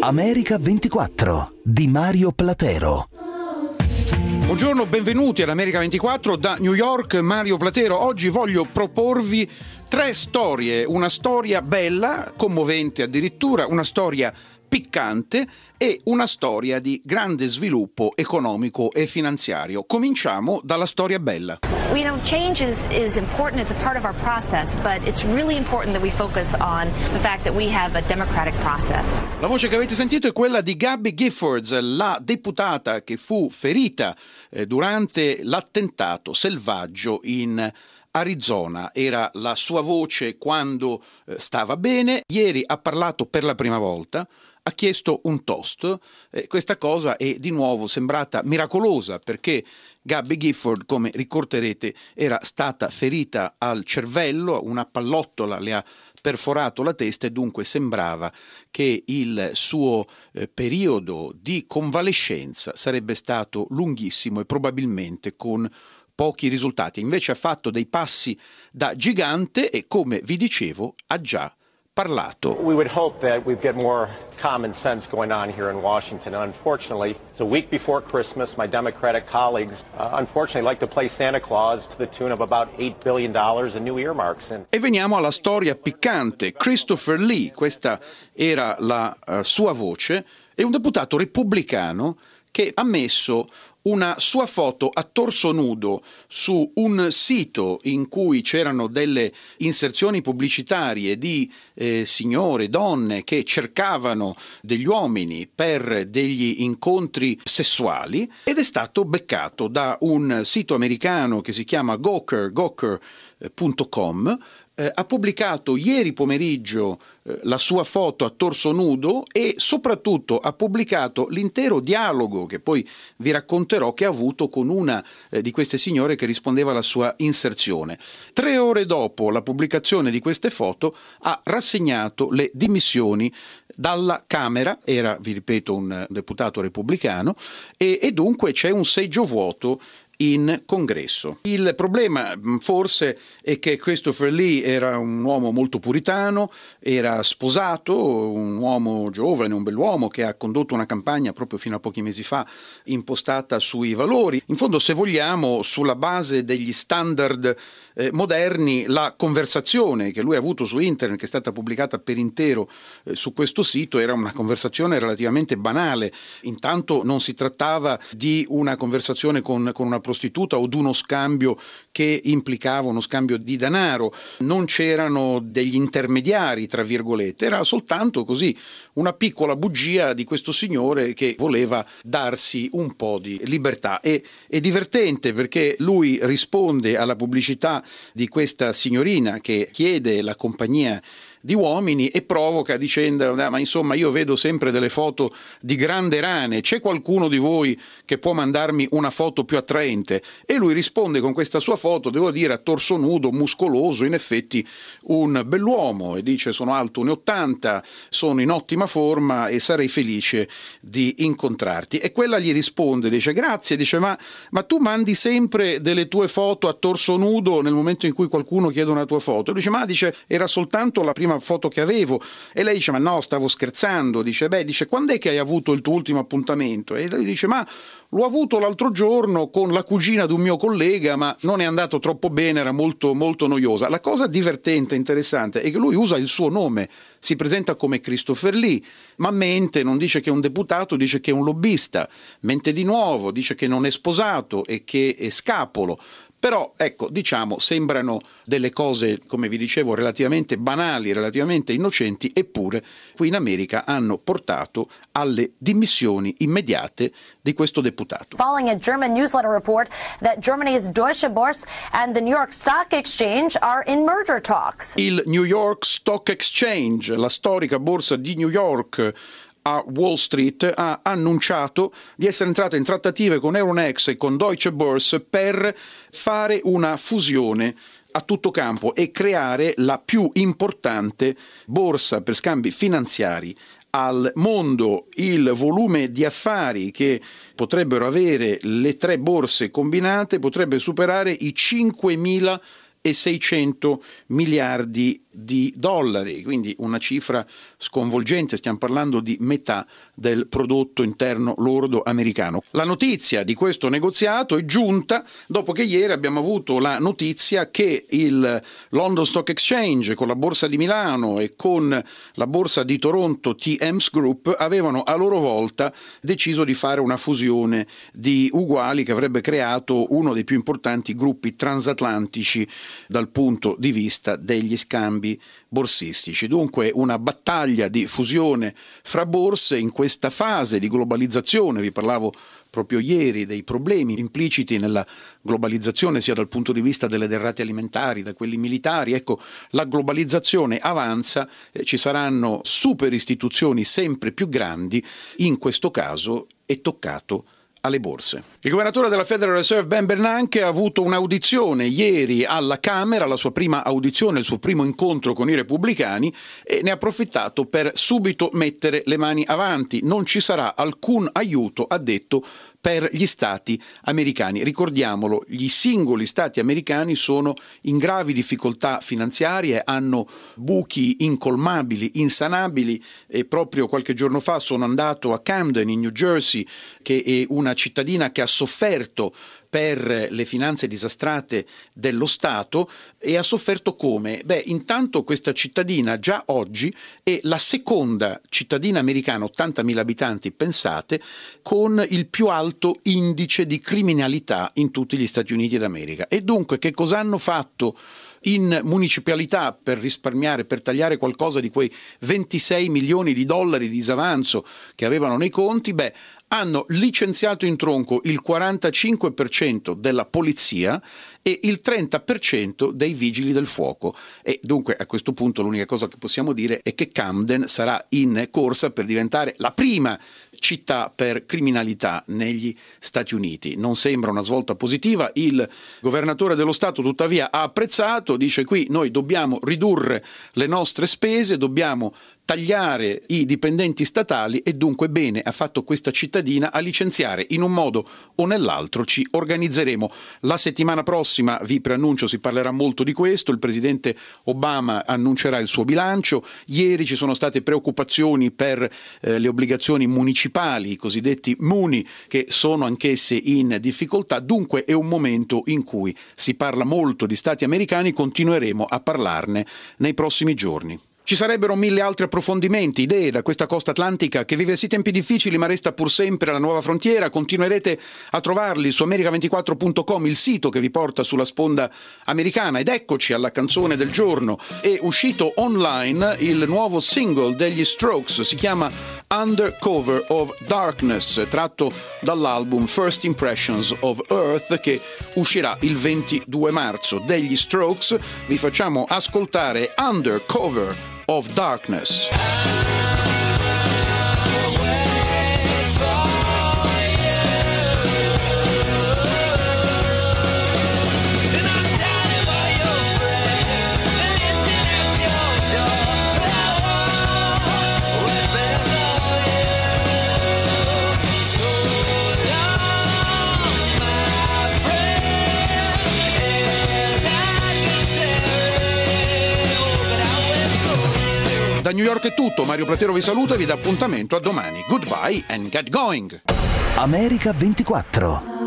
America 24 di Mario Platero. Buongiorno, benvenuti all'America 24 da New York, Mario Platero. Oggi voglio proporvi 3 storie, una storia bella, commovente addirittura, una storia piccante e una storia di grande sviluppo economico e finanziario. Cominciamo dalla storia bella. Change is important. It's a part of our process, but it's really important that we focus on the fact that we have a democratic process. La voce che avete sentito è quella di Gabby Giffords, la deputata che fu ferita durante l'attentato selvaggio in Arizona. Era la sua voce quando stava bene. Ieri ha parlato per la prima volta, ha chiesto un toast. Questa cosa è di nuovo sembrata miracolosa perché Gabby Gifford, come ricorderete, era stata ferita al cervello, una pallottola le ha perforato la testa e dunque sembrava che il suo periodo di convalescenza sarebbe stato lunghissimo e probabilmente con pochi risultati. Invece ha fatto dei passi da gigante e, come vi dicevo, ha già parlato. We would hope that we'd get more common sense going on here in Washington. And unfortunately, it's a week before Christmas. My Democratic colleagues unfortunately like to play Santa Claus to the tune of about $8 billion in new earmarks. E veniamo alla storia piccante. Christopher Lee, questa era la sua voce, è un deputato repubblicano che ha messo una sua foto a torso nudo su un sito in cui c'erano delle inserzioni pubblicitarie di signore, donne che cercavano degli uomini per degli incontri sessuali, ed è stato beccato da un sito americano che si chiama Gawker.com. Ha pubblicato ieri pomeriggio la sua foto a torso nudo e soprattutto ha pubblicato l'intero dialogo che poi vi racconterò che ha avuto con una di queste signore che rispondeva alla sua inserzione. 3 ore dopo la pubblicazione di queste foto ha rassegnato le dimissioni dalla Camera, era, vi ripeto, un deputato repubblicano, e dunque c'è un seggio vuoto in Congresso. Il problema forse è che Christopher Lee era un uomo molto puritano, era sposato, un uomo giovane, un bell'uomo che ha condotto una campagna proprio fino a pochi mesi fa impostata sui valori. In fondo, se vogliamo, sulla base degli standard moderni, la conversazione che lui ha avuto su internet, che è stata pubblicata per intero su questo sito, era una conversazione relativamente banale. Intanto non si trattava di una conversazione con una prostituta o di uno scambio che implicava uno scambio di denaro, non c'erano degli intermediari tra virgolette, era soltanto così una piccola bugia di questo signore che voleva darsi un po' di libertà. E è divertente perché lui risponde alla pubblicità di questa signorina che chiede la compagnia di uomini e provoca dicendo: ma insomma, io vedo sempre delle foto di grande rane, c'è qualcuno di voi che può mandarmi una foto più attraente? E lui risponde con questa sua foto, devo dire, a torso nudo, muscoloso, in effetti un bell'uomo, e dice: sono alto 1,80, sono in ottima forma e sarei felice di incontrarti. E quella gli risponde, dice: grazie, dice ma tu mandi sempre delle tue foto a torso nudo nel momento in cui qualcuno chiede una tua foto? Lui dice: ma dice, era soltanto la prima foto che avevo. E lei dice: ma no, stavo scherzando. Dice: dice, quando è che hai avuto il tuo ultimo appuntamento? E lei dice: ma l'ho avuto l'altro giorno con la cugina di un mio collega, ma non è andato troppo bene, era molto molto noiosa. La cosa divertente, interessante, è che lui usa il suo nome, si presenta come Christopher Lee, ma mente, non dice che è un deputato, dice che è un lobbista, mente di nuovo, dice che non è sposato e che è scapolo. Però, ecco, diciamo, sembrano delle cose, come vi dicevo, relativamente banali, relativamente innocenti, eppure qui in America hanno portato alle dimissioni immediate di questo deputato. Following a German newsletter report that Germany's Deutsche Börse and the New York Stock Exchange are in merger talks. Il New York Stock Exchange, la storica borsa di New York a Wall Street, ha annunciato di essere entrata in trattative con Euronext e con Deutsche Börse per fare una fusione a tutto campo e creare la più importante borsa per scambi finanziari al mondo. Il volume di affari che potrebbero avere le 3 borse combinate potrebbe superare i 5.000 1.600 miliardi di dollari, quindi una cifra sconvolgente, stiamo parlando di metà del prodotto interno lordo americano. La notizia di questo negoziato è giunta dopo che ieri abbiamo avuto la notizia che il London Stock Exchange con la Borsa di Milano e con la Borsa di Toronto TMS Group avevano a loro volta deciso di fare una fusione di uguali che avrebbe creato uno dei più importanti gruppi transatlantici dal punto di vista degli scambi borsistici. Dunque una battaglia di fusione fra borse in questa fase di globalizzazione. Vi parlavo proprio ieri dei problemi impliciti nella globalizzazione sia dal punto di vista delle derrate alimentari, da quelli militari. Ecco, la globalizzazione avanza, ci saranno super istituzioni sempre più grandi, in questo caso è toccato alle borse. Il governatore della Federal Reserve Ben Bernanke ha avuto un'audizione ieri alla Camera, la sua prima audizione, il suo primo incontro con i repubblicani, e ne ha approfittato per subito mettere le mani avanti. Non ci sarà alcun aiuto, ha detto, per gli stati americani. Ricordiamolo, gli singoli stati americani sono in gravi difficoltà finanziarie, hanno buchi incolmabili, insanabili, e proprio qualche giorno fa sono andato a Camden in New Jersey, che è una cittadina che ha sofferto per le finanze disastrate dello Stato. E ha sofferto come? Intanto questa cittadina già oggi è la seconda cittadina americana, 80.000 abitanti, pensate, con il più alto indice di criminalità in tutti gli Stati Uniti d'America. E dunque che cosa hanno fatto in municipalità per risparmiare, per tagliare qualcosa di quei 26 milioni di dollari di disavanzo che avevano nei conti? Hanno licenziato in tronco il 45% della polizia e il 30% dei vigili del fuoco. E dunque a questo punto l'unica cosa che possiamo dire è che Camden sarà in corsa per diventare la prima città per criminalità negli Stati Uniti. Non sembra una svolta positiva. Il governatore dello Stato tuttavia ha apprezzato, dice: qui noi dobbiamo ridurre le nostre spese, dobbiamo tagliare i dipendenti statali, e dunque bene ha fatto questa cittadina a licenziare. In un modo o nell'altro ci organizzeremo. La settimana prossima, vi preannuncio, si parlerà molto di questo. Il presidente Obama annuncerà il suo bilancio. Ieri ci sono state preoccupazioni per le obbligazioni municipali, i cosiddetti muni, che sono anch'esse in difficoltà. Dunque è un momento in cui si parla molto di stati americani, continueremo a parlarne nei prossimi giorni. Ci sarebbero 1000 altri approfondimenti, idee da questa costa atlantica che vive sì tempi difficili ma resta pur sempre la nuova frontiera. Continuerete a trovarli su America24.com, il sito che vi porta sulla sponda americana. Ed eccoci alla canzone del giorno. È uscito online il nuovo single degli Strokes, si chiama Under Cover of Darkness, tratto dall'album First Impressions of Earth, che uscirà il 22 marzo. Degli Strokes vi facciamo ascoltare Under Cover of Darkness. Da New York è tutto, Mario Platero vi saluta e vi dà appuntamento a domani. Goodbye and get going! America 24.